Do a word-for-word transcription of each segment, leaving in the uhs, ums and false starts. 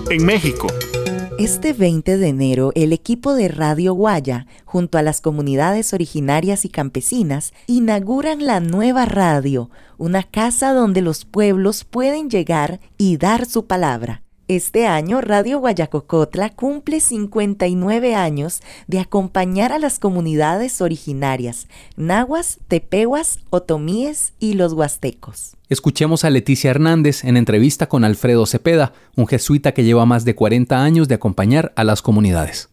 en México. Este veinte de enero, el equipo de Radio Guaya, junto a las comunidades originarias y campesinas, inauguran la nueva radio, una casa donde los pueblos pueden llegar y dar su palabra. Este año, Radio Guayacocotla cumple cincuenta y nueve años de acompañar a las comunidades originarias, nahuas, tepehuas, otomíes y los huastecos. Escuchemos a Leticia Hernández en entrevista con Alfredo Cepeda, un jesuita que lleva más de cuarenta años de acompañar a las comunidades.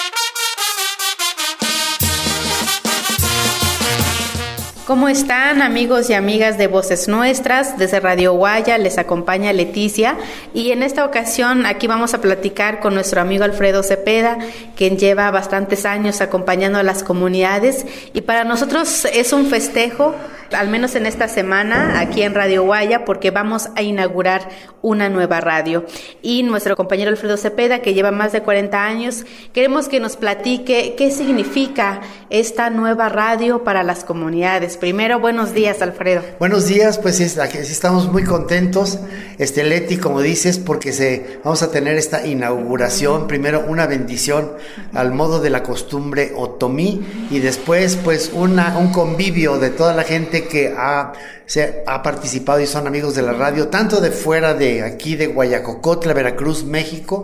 ¿Cómo están, amigos y amigas de Voces Nuestras? Desde Radio Guaya les acompaña Leticia y en esta ocasión aquí vamos a platicar con nuestro amigo Alfredo Cepeda, quien lleva bastantes años acompañando a las comunidades, y para nosotros es un festejo, al menos en esta semana aquí en Radio Guaya, porque vamos a inaugurar una nueva radio. Y nuestro compañero Alfredo Cepeda, que lleva más de cuarenta años, queremos que nos platique qué significa esta nueva radio para las comunidades. Primero, buenos días, Alfredo. Buenos días, pues sí, estamos muy contentos, este Leti, como dices, porque se, vamos a tener esta inauguración. Primero, una bendición al modo de la costumbre otomí, y después, pues, una, un convivio de toda la gente que ha, se ha participado y son amigos de la radio, tanto de fuera de aquí, de Guayacocotla, Veracruz, México,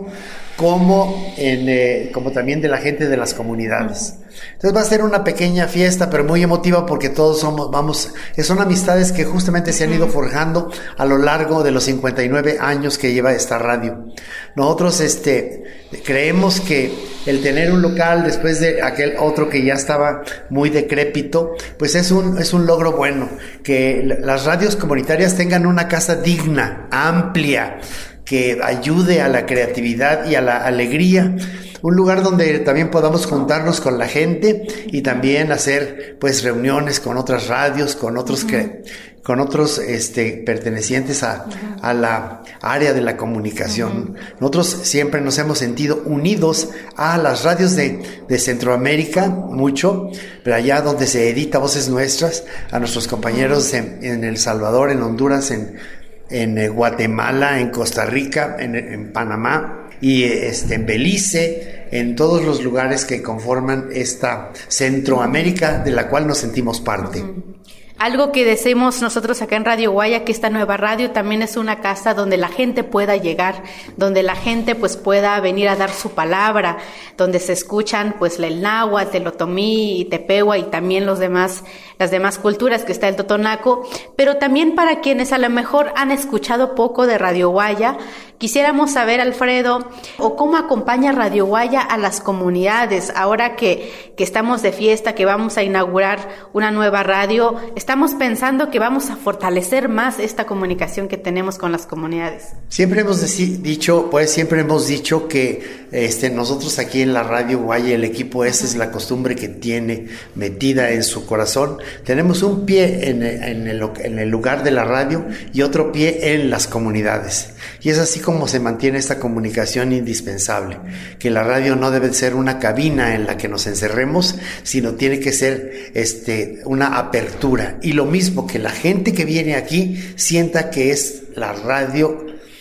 como, en, eh, como también de la gente de las comunidades. Entonces va a ser una pequeña fiesta, pero muy emotiva, porque todos somos, vamos, son amistades que justamente se han ido forjando a lo largo de los cincuenta y nueve años que lleva esta radio. Nosotros, este, creemos que el tener un local después de aquel otro que ya estaba muy decrépito, pues es un, es un logro bueno, que las radios comunitarias tengan una casa digna, amplia, que ayude a la creatividad y a la alegría, un lugar donde también podamos juntarnos con la gente y también hacer, pues, reuniones con otras radios, con otros uh-huh. que, con otros este pertenecientes a, uh-huh. a la área de la comunicación. Uh-huh. Nosotros siempre nos hemos sentido unidos a las radios de, de Centroamérica, mucho, pero allá donde se edita Voces Nuestras, a nuestros compañeros en, en El Salvador, en Honduras, en en Guatemala, en Costa Rica, en, en Panamá y este, en Belice, en todos los lugares que conforman esta Centroamérica de la cual nos sentimos parte. Uh-huh. Algo que deseamos nosotros acá en Radio Guaya, que esta nueva radio también es una casa donde la gente pueda llegar, donde la gente pues pueda venir a dar su palabra, donde se escuchan pues el náhuatl, el otomí y tepehua y también los demás, las demás culturas, que está el totonaco, pero también para quienes a lo mejor han escuchado poco de Radio Guaya, quisiéramos saber, Alfredo, o cómo acompaña Radio Guaya a las comunidades, ahora que, que estamos de fiesta, que vamos a inaugurar una nueva radio. Estamos pensando que vamos a fortalecer más esta comunicación que tenemos con las comunidades. Siempre hemos deci- dicho, pues siempre hemos dicho que este, nosotros aquí en la Radio Guaya, el equipo, esa es la costumbre que tiene metida en su corazón. Tenemos un pie en, en, el, en el lugar de la radio y otro pie en las comunidades. Y es así como se mantiene esta comunicación indispensable, que la radio no debe ser una cabina en la que nos encerremos, sino tiene que ser este, una apertura. Y lo mismo, que la gente que viene aquí sienta que es la radio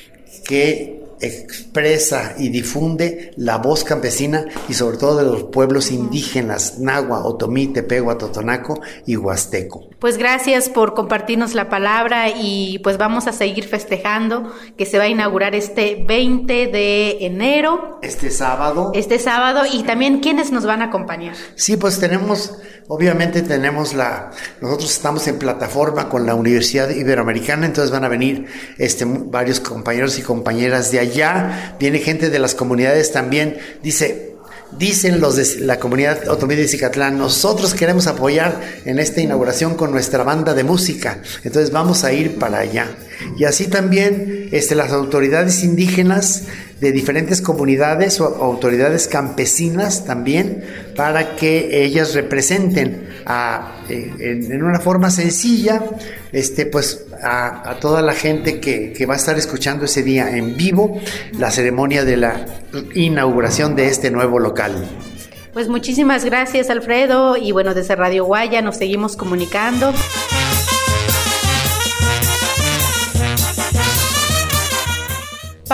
que expresa y difunde la voz campesina y sobre todo de los pueblos indígenas nahua, otomí, tepehua, totonaco y huasteco. Pues gracias por compartirnos la palabra y pues vamos a seguir festejando que se va a inaugurar este veinte de enero. Este sábado. Este sábado y también ¿quiénes nos van a acompañar? Sí, pues tenemos, obviamente tenemos la, nosotros estamos en plataforma con la Universidad Iberoamericana, entonces van a venir este varios compañeros y compañeras de allá, viene gente de las comunidades también, dice... Dicen los de la comunidad otomí de Cicatlán, nosotros queremos apoyar en esta inauguración con nuestra banda de música, entonces vamos a ir para allá. Y así también este, las autoridades indígenas de diferentes comunidades o autoridades campesinas también, para que ellas representen a, en, en una forma sencilla este, pues, a, a toda la gente que, que va a estar escuchando ese día en vivo la ceremonia de la inauguración de este nuevo local. Pues muchísimas gracias, Alfredo, y bueno, desde Radio Guaya nos seguimos comunicando.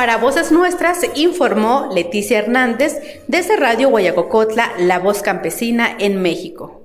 Para Voces Nuestras informó Leticia Hernández desde Radio Guayacocotla, La Voz Campesina en México.